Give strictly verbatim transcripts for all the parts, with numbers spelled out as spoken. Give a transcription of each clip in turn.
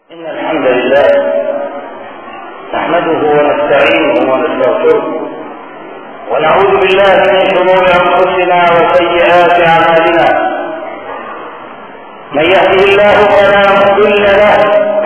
إن الحمد لله نحمده ونستعينه ونستغفره ونعوذ بالله من شرور أنفسنا وسيئات أعمالنا. من يهده الله فلا مضل له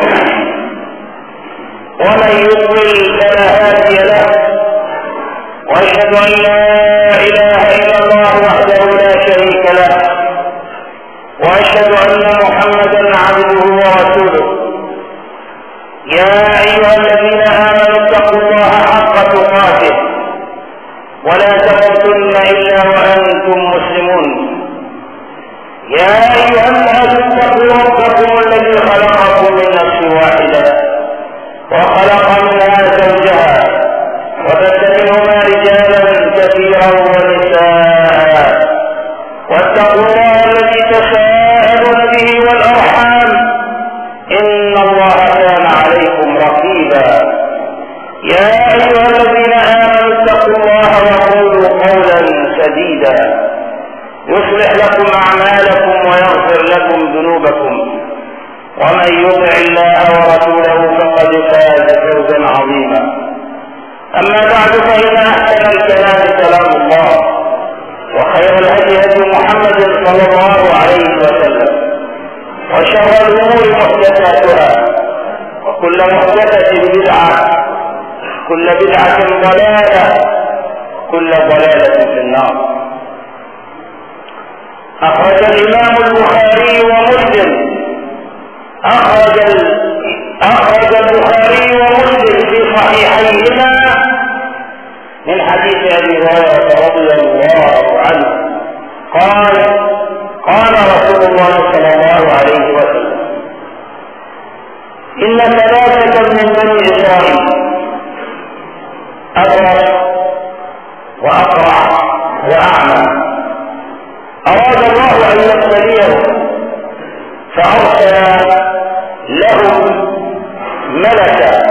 ومن يضلل فلا هادي له، وأشهد أن لا إله إلا الله وحده لا شريك له، وأشهد أن محمدا عبده ورسوله. يا أيها الذين آمنوا اتقوا الله حق تقاته ولا تموتن إلا وأنتم مسلمون. يا أيها الناس اتقوا ربكم الذي خلقكم من نفس واحدة وخلق منها زوجها وبث منهما رجالا كثيرا ونساء، واتقوا الله الذي تساءلون به والأرحام إن الله كان عليكم رقيبا. يا أيها الذين آمنوا اتقوا الله وقولوا قولا سديدا يصلح لكم أعمالكم ويغفر لكم ذنوبكم، ومن يطع الله ورسوله فقد فاز فوزا عظيما. أما بعد، فإن أحسن الكلام كلام الله، وخير الهدي هدي محمد صلى الله عليه وسلم، وشر الأمور محدثاتها، وكل محدثة بدعة، كل بدعة ضلالة، كل ضلالة في النار. أخرج الإمام البخاري ومسلم أخرج أخرج البخاري ومسلم في صحيحيهما من حديث أبي هريرة رضي الله عنه قال: قال رسول الله صلى الله عليه وسلم: إن ثلاثة من بني إسرائيل أبرص وأقرع وأعمى أراد الله أن يبتليهم فأرسل لهم ملكا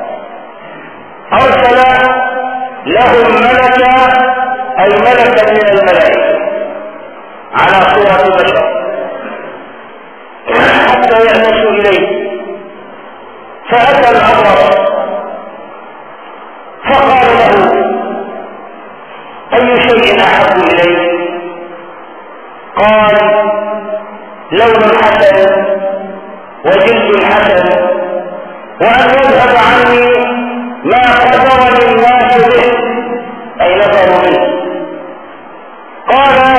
أرسل لهم ملكا أي ملكا من الملائكة على صورة بشر حتى يأنسوا إليه. فأتى الأبرص فقال له: أي شيء أحب إليك؟ قال: لون حسن وجلد حسن، وأن يذهب عني ما قدرني الناس به أي نفروا منه. قال: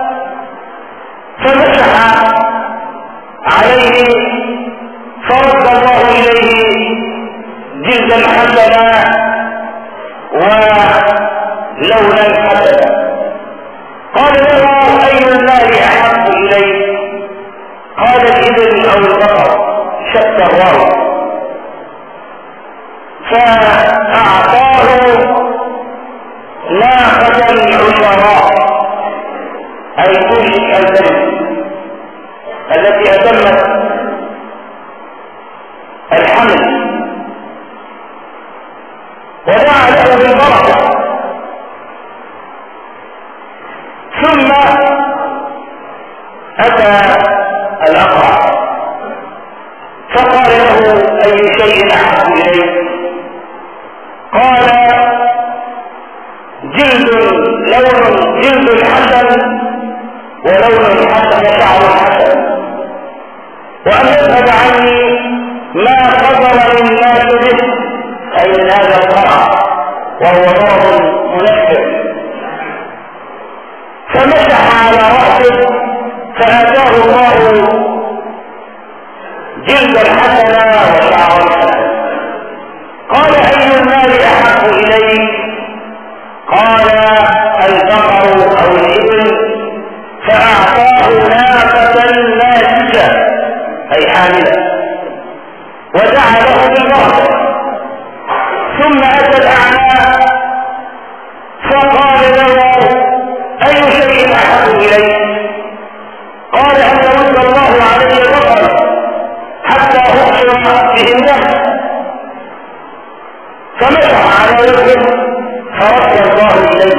فمسح عليه فرد الله إليه جلدا حسنا ولونا حسنا. قال له: أي المال أحب إليك؟ قال: الإبل أو البقر، شتى الراوي. فأعطاه ناقة عشراء أي توشك البنت التي أتمت الحمل، ودعا له بالبركة. ثم أتى الأقرع فقال له: أي شيء أحب إليك؟ قال: جلد لون جلد حسن ولون حسن وشعر حسن، وأن يذهب عني ما قدر الناس به أي من هذا القرع، وهو نور منفر. فمسح على رأسه فآتاه الله جلدا حسنا وشعرا حسنا. قال: أي المال أحب إليك؟ قال: البقر أو الإبل. فأعطاه ناقة ناسكة أي حاملة، ودعا له بالبركة. ثم أتى الأعمى فقال له: أي شيء أحب إليك؟ قال: أن يرد الله علي بصري حتى أبصر به الناس. فمسح على وجهه فرد الله إليه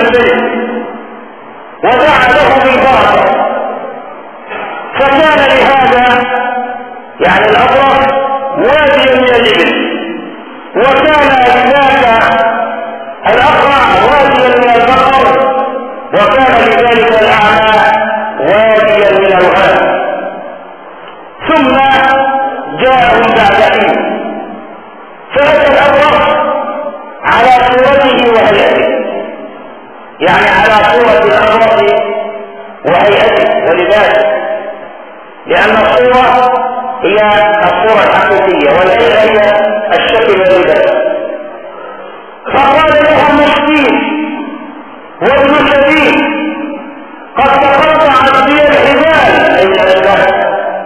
الملك ودعا له بالبركة، فكان لهذا يعني الأبرص واديا من الإبل، وكان لذاك الأقرع واديا من البقر، وكان لذلك الأعمى واديا من الغنم. ثم جاءهم بعد حين فأتى الأبرص على صورته وهيئته، يعني على صورة الأبرص وهيئته ولباسه، لأن الصورة هي الصورة الحقيقية والهيئة هي الشكل واللباس. فقال له مسكين وابن سبيل قد تقاطعت بي الحبال أي الأسباب،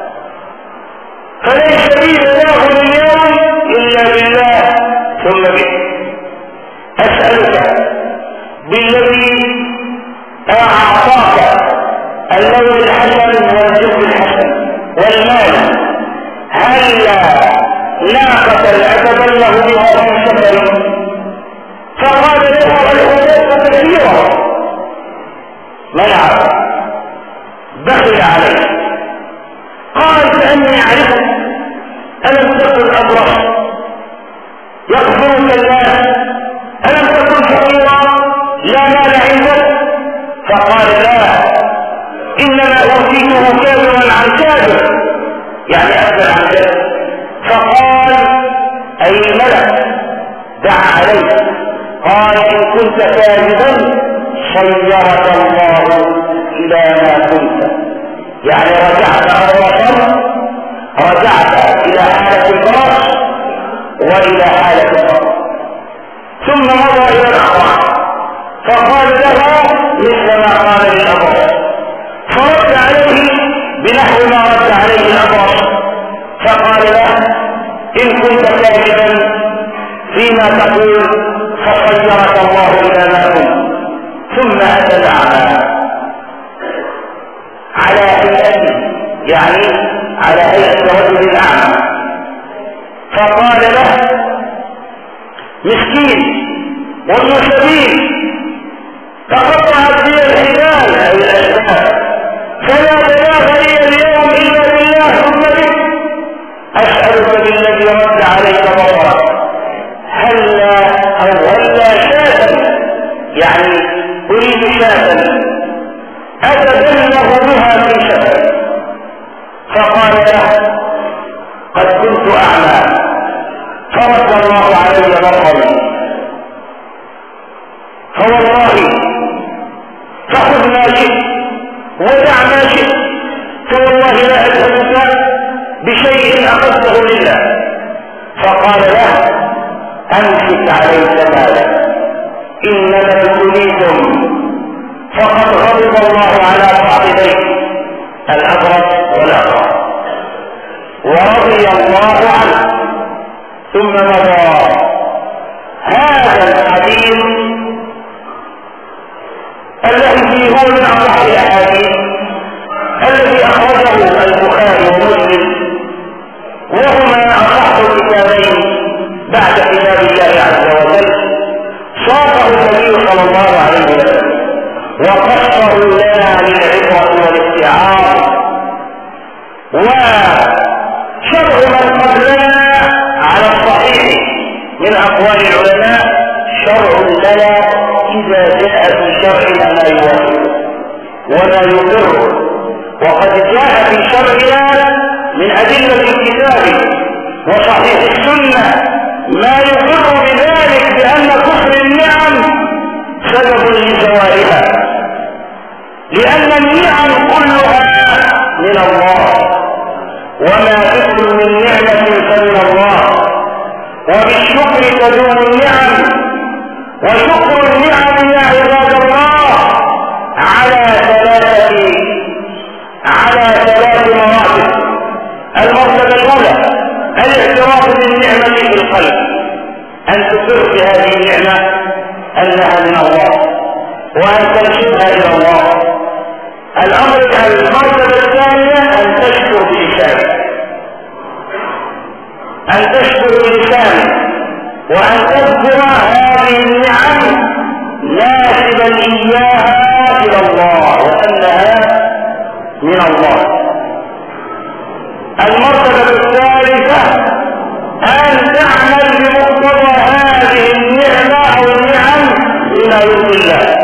فليس لي بلاغ اليوم إلا بالله ثم به. أسألك بالذي أعطاك اللون الحسن والجسم الحسن والمال، هل ناقة أتبلغ بها في سفر؟ فقال له الحديث كثيرا منع بخل عليه. قال فاني اعرفك، الم تكن ابرص يقبلك الناس، الم تكن فقيرا لا مال عندك؟ فقال لا، انما اوتيته كابرا عن كابر، يعني اكبر عن كابر. فقال اي الملك دعا عليه، قال إن كنت كاذبا صيرك الله إلى ما كنت، يعني رجعت أبرصا، رجعت إلى حالة البرص وإلى حالة البرص. ثم مضى إلى الأقرع فقال له مثل ما قال للأبرص، فرد عليه بنحو ما رد عليه الأبرص، فقال له إن كنت كاذبا فيما تقول فصيرك الله إلى ما كنت. ثم أتى الأعمى على هيئته، يعني على هيئة رجل الأعمى، فقال له مسكين وابن سبيل تقطعت بي الحبال أي الأسباب، فلا بلاغ لي اليوم إلا بالله ثم بك. أسألك بالذي رد عليك بصرك، هلا أو هلا شاة، يعني أريد شاة أتبلغ بها في سفر. فقال له قد كنت أعمى فرد الله علي بصري، فوالله فخذ ما شئت ودع ما شئت، فوالله لا أسألك بشيء أخذته لله. فقال له أمسك عليك مالك، إنما ابتليتم، فقد غضب الله على صاحبيه الأبرص والأقرع ورضي الله عنه. ثم مضى. هذا الحديث الذي هو من أصح الأحاديث الذي أخرجه البخاري ومسلم، وهما أصح كتابين بعد كتاب الله عز وجل، صاغه النبي صلى الله عليه وسلم وقصه لنا للعبرة والاستعارة. وشرع من قبلنا على الصحيح من أقوال العلماء شرع لنا إذا جاء في شرعنا ما يوافقه وما يضره، وقد جاء في شرعنا من أدلة الكتاب وصحيح السنة ما يقر بذلك بأن كفر النعم سبب لزوالها، لأن النعم كلها من الله، وما بكم من نعمة فمن الله، وبالشكر تدوم النعم. وشكر النعم يا عباد الله على ثلاثة على ثلاث مراتب. المرتبة الأولى الاعتراف بالنعمة في القلب، أن تقر بهذه النعمة أنها من الله وأن تنسبها إلى الله. الأمر المرتبة الثانية أن تشكر بلسانك، أن تشكر بلسانك وأن تذكر هذه النعم ناسبة نسب إياها إلى الله وأنها من الله. المرتبة الثالثة أن تعمل بمقتضى هذه النعمة أو النعم بما يرضي الله.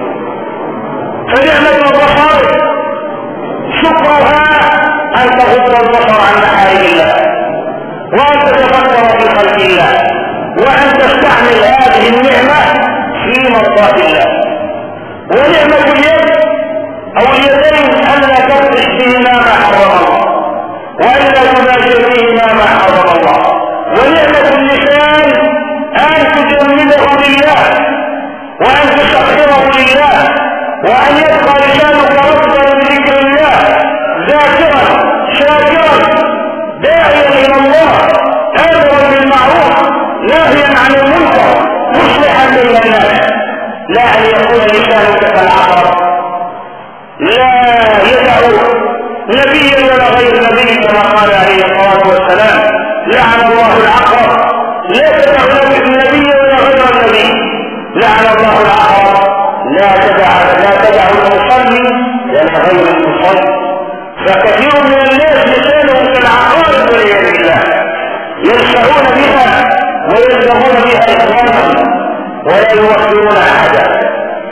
فنعمة البصر شكرها أن تغض البصر عن محارم الله وأن تتفكر في خلق الله وأن تستعمل هذه النعمة في مرضاة الله. ونعمة اليد أو اليدين ألا تبطش بهما ما حرم الله وألا تباشر بهما ما حرم الله. ونعمة اللسان أن تجمله لله وأن تسخره لله وأن يبقى لسانك رطبا بذكر الله ذاكرا شاكرا داعيا إلى الله آمرا بالمعروف ناهيا عن المنكر مصلحا بين الناس. لا أن يكون لسانك كالعقرب لا يدعو نبيا ولا غير نبي كما قال عليه الصلاة والسلام لعن الله العقرب لا تدع نبيا ولا غير النبي لعن الله العقرب لا تدع لا تدع المصلي ولا غير المصلي. فكثير من الناس لسانهم كالعقارب والعياذ بالله يلسعون بها ويلزمون بها إخوانهم ولا يوفرون أحدا.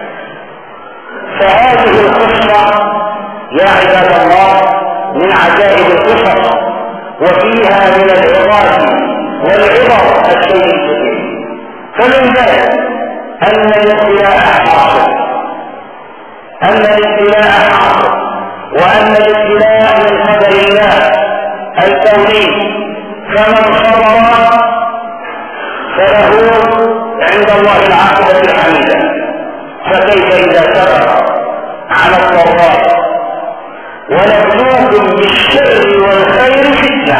فهذه القصة يا عباد الله من عجائب القصص وفيها من العظات والعبر الشيء الكثير. فمن ذلك أن الابتلاء حاصل أن الابتلاء حاصل وأن الابتلاء من قدر الله الكوني. فمن صبر فله عند الله العاقبة الحميدة. فكيف إذا صبر على الضراء؟ ونبلوكم بالشر والخير فتنة.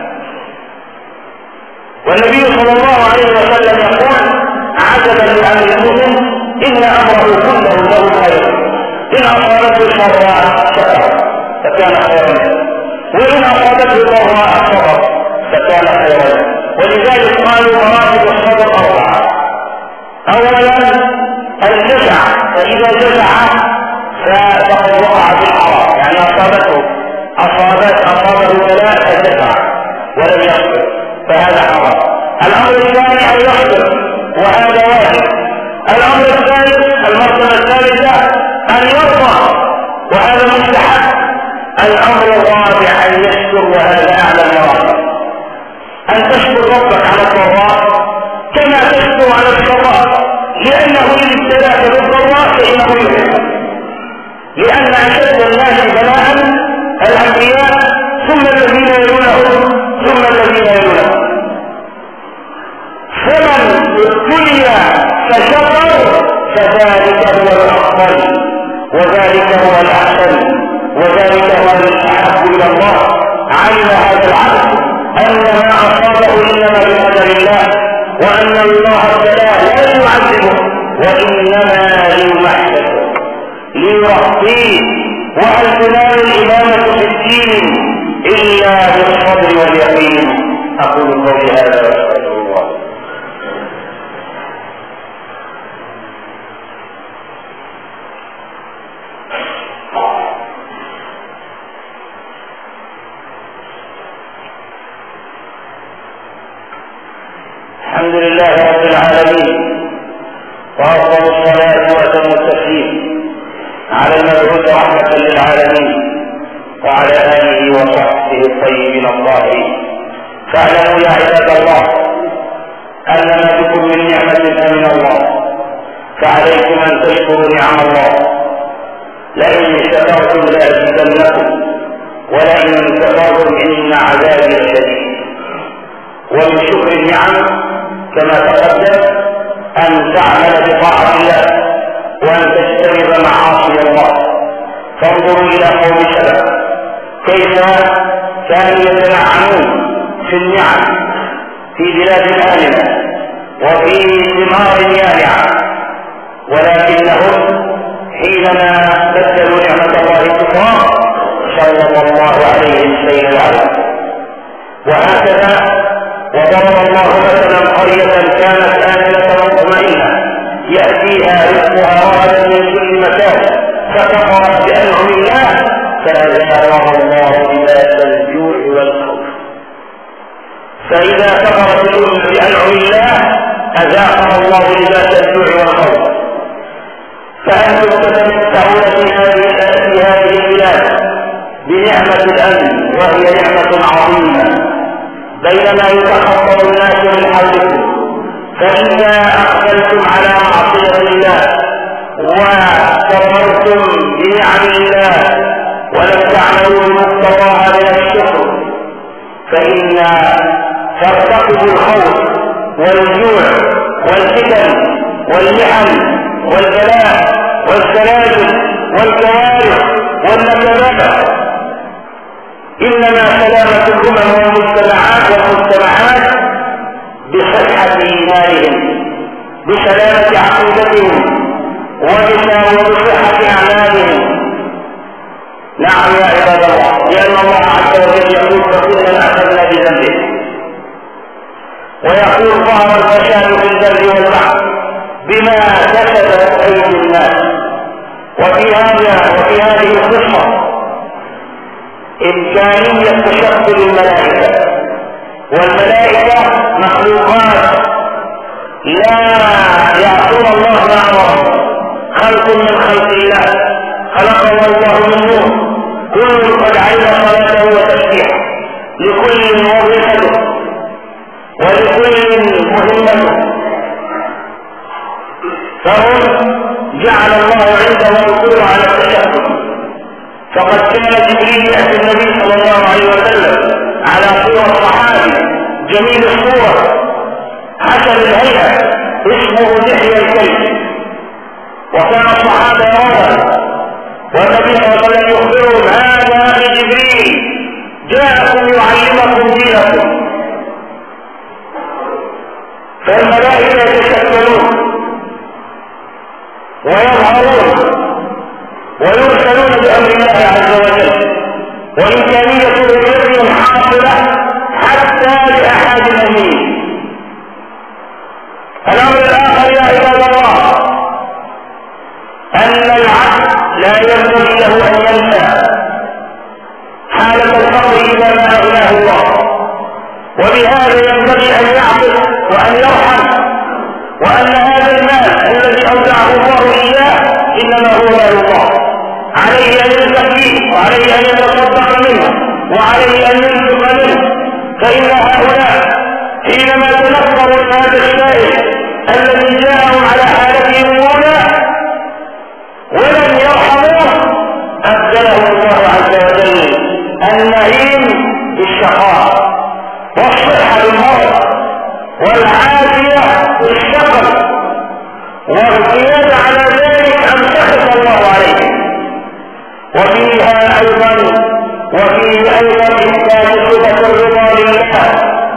والنبي صلى الله عليه وسلم يقول عجبا لأمر المؤمن إن أمره كله له خير إن أصابته سراء شكر فكان خيرا له وإن أصابته ضراء صبر فكان خيرا له. ولذلك قالوا مراتب الصبر أربعة. أولا الجزع، فإذا جزع فقد وقع في الحرام يعني أصابته أصابت أصابه بلاء فجزع ولم يصبر فهذا حرام. الأمر الثاني أن يصبر وهذا واجب. الأمر الثالث المرتبة الثالثة أن يرضى وهذا مستحب. الأمر الرابع أن يشكر وهذا أعلى المراتب. أن تشكر ربك على الضراء كما تشكر على السراء لأنه إن ابتلاك بالضراء فإنه يحب. لأن أشد الناس بلاء الأنبياء ثم الذين يلونهم ثم الذين يلونهم. فمن ابتلي فشكر فذلك هو الأفضل وذلك هو الأحسن وذلك هو الأحب إلى الله. علم هذا العبد أن ما أصابه إنما بقدر الله وأن الله ابتلاه لا يعذبه وإنما ليمحصه ليرقيه. وهل تنال الإمامة في الدين إلا بالصبر واليقين. أقول قولي هذا وأستغفر الله. الحمد لله رب العالمين وأفضل الصلاة وأتم التسليم على المبعوث رحمة للعالمين وعلى آله وصحبه الطيبين الطاهرين. فاعلموا يا عباد الله أن ما بكم من نعمة فمن الله فعليكم أن تشكروا نعم الله. لئن شكرتم لأزيدنكم ولئن كفرتم إن عذابي شديد. ومن شكر النعم كما تقدم أن تعمل بطاعة الله وأن تجتنب معاصي الله. فانظروا إلى قوم سلف كيف كانوا يتنعمون في النعم في بلاد آمنة وفي ثمار يانعة، ولكنهم حينما بدلوا نعمة الله كفرا سلط الله عليهم سيل العذاب. وهكذا وضرب الله مثلا قرية كانت آمنة مطمئنة يأتيها رزقها رغدا من كل مكان فكفرت بأنعم الله فأذاقها الله لباس الجوع والخوف. فإذا كفرت الأمة بأنعم الله أذاقها الله لباس الجوع والخوف. فأنتم تتمتعون في هذه البلاد بنعمة الأمن وهي نعمة عظيمة، بينما يتخطر الناس من حولكم. فإذا أقبلتم على معصية الله وكفرتم بنعم الله ولم تعملوا بمقتضاها من الشكر فإن ترتقب الخوف والجوع والفتن والمحن والبلاء والزلازل والكوارث والنكبات. إنما سلامة الأمم والمجتمعات والمجتمعات بصحة إيمانهم، بسلامة عقيدتهم، وبصحة أعمالهم. نعم يا عباد الله، لأن الله عز وجل يقول فكلنا أخذنا بذنبه، ويقول ظهر الفساد في البر والبحر بما كسبت أيدي الناس. وفي هذا وفي هذه القصة إمكانية تشكل الملائكة، والملائكة مخلوقات لا يعصون الله ما أمرهم، خلق من خلق الله، خلقه الله من نور، كل قد علم صلاته وتسبيحه، لكل وظيفته ولكل مهمته، فهم جعل الله عندهم القدرة على التشكل. فقد كان جبريل يأتي النبي صلى الله عليه وسلم على صورة صحابي جميل الصورة حسن الهيئة اسمه دحية الكلب، وكان الصحابة يرونه، والنبي صلى الله عليه وسلم يخبرهم هذا أخي جبريل جاءكم يعلمكم دينكم. فالملائكة يتشكلون ويظهرون ويرسلون بأمر الله عز وجل، وإمكانية رؤيتهم حاصلة حتى لأحد المؤمنين. الأمر الآخر يا عباد الله أن العبد لا ينبغي له أن ينسى حالة الفقر إذا ما أغناه الله، وبهذا ينبغي أن يعطف وأن يرحم، وأن هذا المال الذي أودعه الله إياه إنما هو مال الله، عليه أن ينفق فيه وعليه أن يتصدق منه وعليه أن ينفق منه. فإن هؤلاء حينما تنفروا هذا السائل الذي جاءهم على حالتهم الأولى ولم يرحموه أبدلهم الله عز وجل النعيم بالشقاء والصحة بالمرض والعافية بالشقر، والزيادة على ذلك أن سخط الله عليه. وفيها أيضا وفيه أيضا إثبات صفة الرضا لله،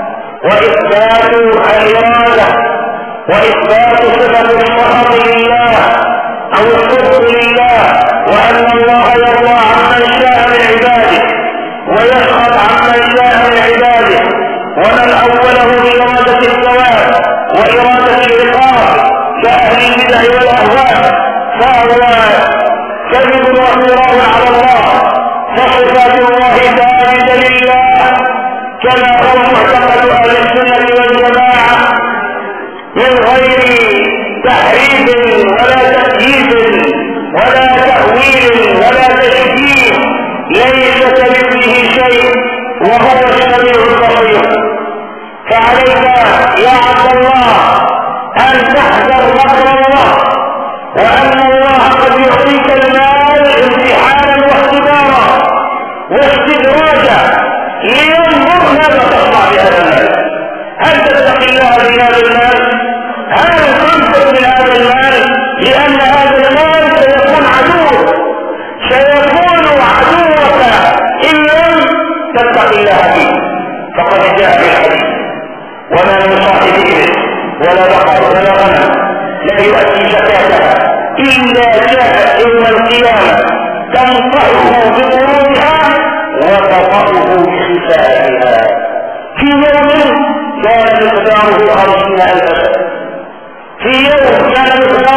وإثبات الإرادة، وإثبات صفة السخط لله أو الصدق لله، وأن الله يرضى عمن شاء من عباده ويسخط عمن شاء من عباده. ومن أوله بإرادة الثواب وإرادة العقاب كأهل البدع والأهواء فهو كذب وافتراء على الله. فصفات الله ثابتة لله كما هو معتقد أهل السنة والجماعة من غير تحريف ولا تكييف ولا تأويل ولا تشبيه. ليس كمثله شيء وهو السميع البصير. فعليك يا عبد الله أن تحذر مكر الله، وأن الله قد يعطيك المال امتحانا واختبارا واستدراجا لينظر ماذا تصنع بهذا المال. هل تتقي الله بهذا المال؟ هل تنفق من هذا المال؟ لأن هذا المال سيكون عدوك، سيكون عدوك إن لم تتقي الله به. فقد جاء في الحديث وما من صاحب إبل ولا بقر ولا غنم لا يؤدي زكاتها إلا جاءت يوم القيامة تنطعه بقرونها وتطأه بخفائها في يوم كان مقداره خمسين ألف سنة، في يوم كان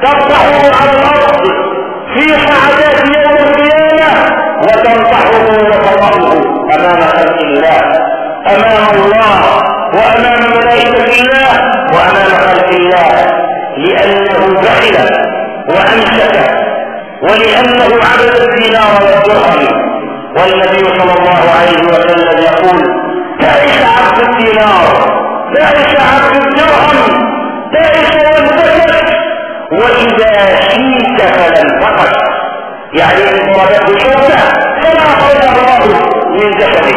تطرحه على الارض في سعادات يوم القيامة وتنطحه وتطأه امام خلق الله، امام الله وامام ملائكة الله وامام خلق الله، لانه بخل وامسك ولانه عبد الدينار والدرهم. والنبي صلى الله عليه وسلم يقول تعس عبد الدينار، تعس عبد الدرهم، تعس وانتكس، واذا شيك فلن فقد، يعني ان ضربته شوكه فلا خير الله من جسده.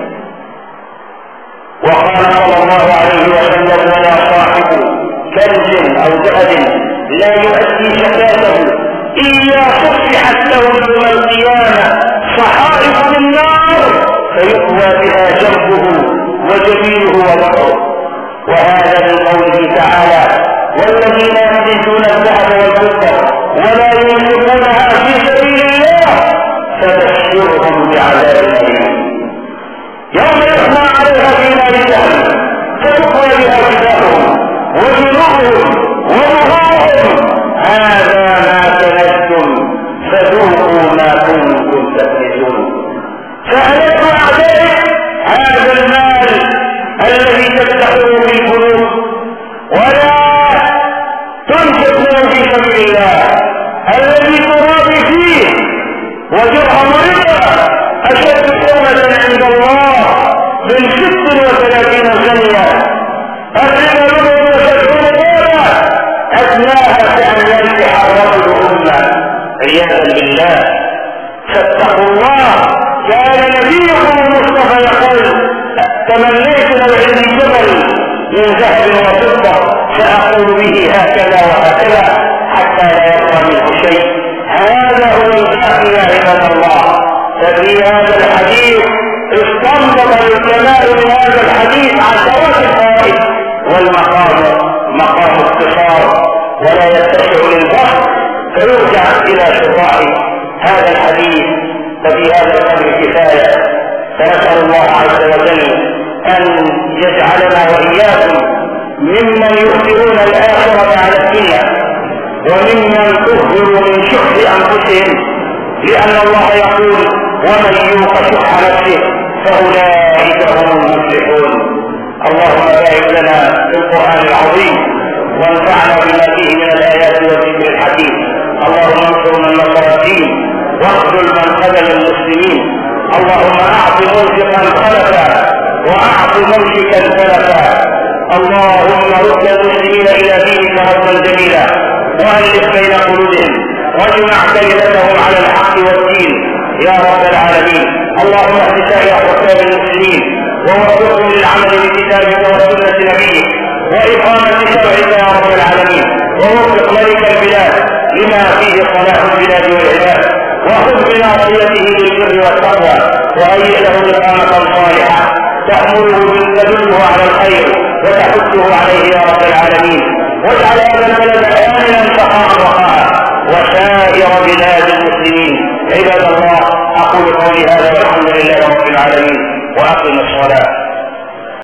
وقال صلى الله عليه وسلم ولا صاحب كنز او ذهب لا يؤدي زكاته الا صفحت له يوم القيامه صحائف من نار فيقوى بها جنبه وجبينه وظهره. وهذا من قوله تعالى والذين يكنزون الذهب والفضه ولا ينفقونها في سبيل الله فبشرهم بعذاب أليم يوم يحمى عليها في نار جهنم فتقوى بها جباههم وجنوبهم وظهورهم هذا ما كنزتم فذوقوا ما كنتم تكنزون. فألك أعدائك هذا المال الذي تدخره في البنوك ولا تنفق له في سبيل الله، الذي ترابي فيه ودرهم ربا أشد حرمة عند الله من ست وثلاثين سنة، الربا ربع وسبعون دولة أدناها كأن ينكح الرجل أمة عياذا بالله. فاتقوا الله. كان نبيكم المصطفى يقول تمنيت لو عندي جبل من ذهب وفضة سأقول به هكذا وهكذا حتى لا يبقى منه شيء. هذا هو الباقي يا عباد الله. ففي هذا الحديث استنبط العلماء من هذا الحديث عشرات الفوائد، والمقام مقام اختصار ولا يتسع للبحث، فيرجع الى شرائح هذا الحديث. ففي هذا الامر كفايه، فنسال الله عز وجل ان يجعلنا واياكم ممن يؤثرون الاخره على الدنيا وممن تظهر من شح انفسهم، لان الله يقول ومن يوق شح نفسه فاولئك هم المفلحون. اللهم بارك لنا في القران العظيم وانفعنا بما فيه من الايات والذكر الحكيم. اللهم انصر من نصر الدين واخذل من خذل المسلمين. اللهم اعط منفقا خلفا واعط ممسكا تلفا. اللهم رد المسلمين الى دينك ردا جميلا والف بين قلوبهم واجمع كلمتهم على الحق والدين يا رب العالمين. اللهم اهد سائر حكام المسلمين ووفقهم للعمل بكتابك وسنه نبيك واقامه شرعك يا رب العالمين، ووفق ملك البلاد لما فيه صلاح البلاد والعباد، وخذ بناصيته للبر والتقوى، وهيئ له اقامه صالحه تامره تدله على الخير وتحثه عليه يا رب العالمين. واجعل هذا البلد امنا سخاء رخاء وسائر بلاد المسلمين. عباد الله اقول قولي هذا والحمد لله رب العالمين واقم الصلاه.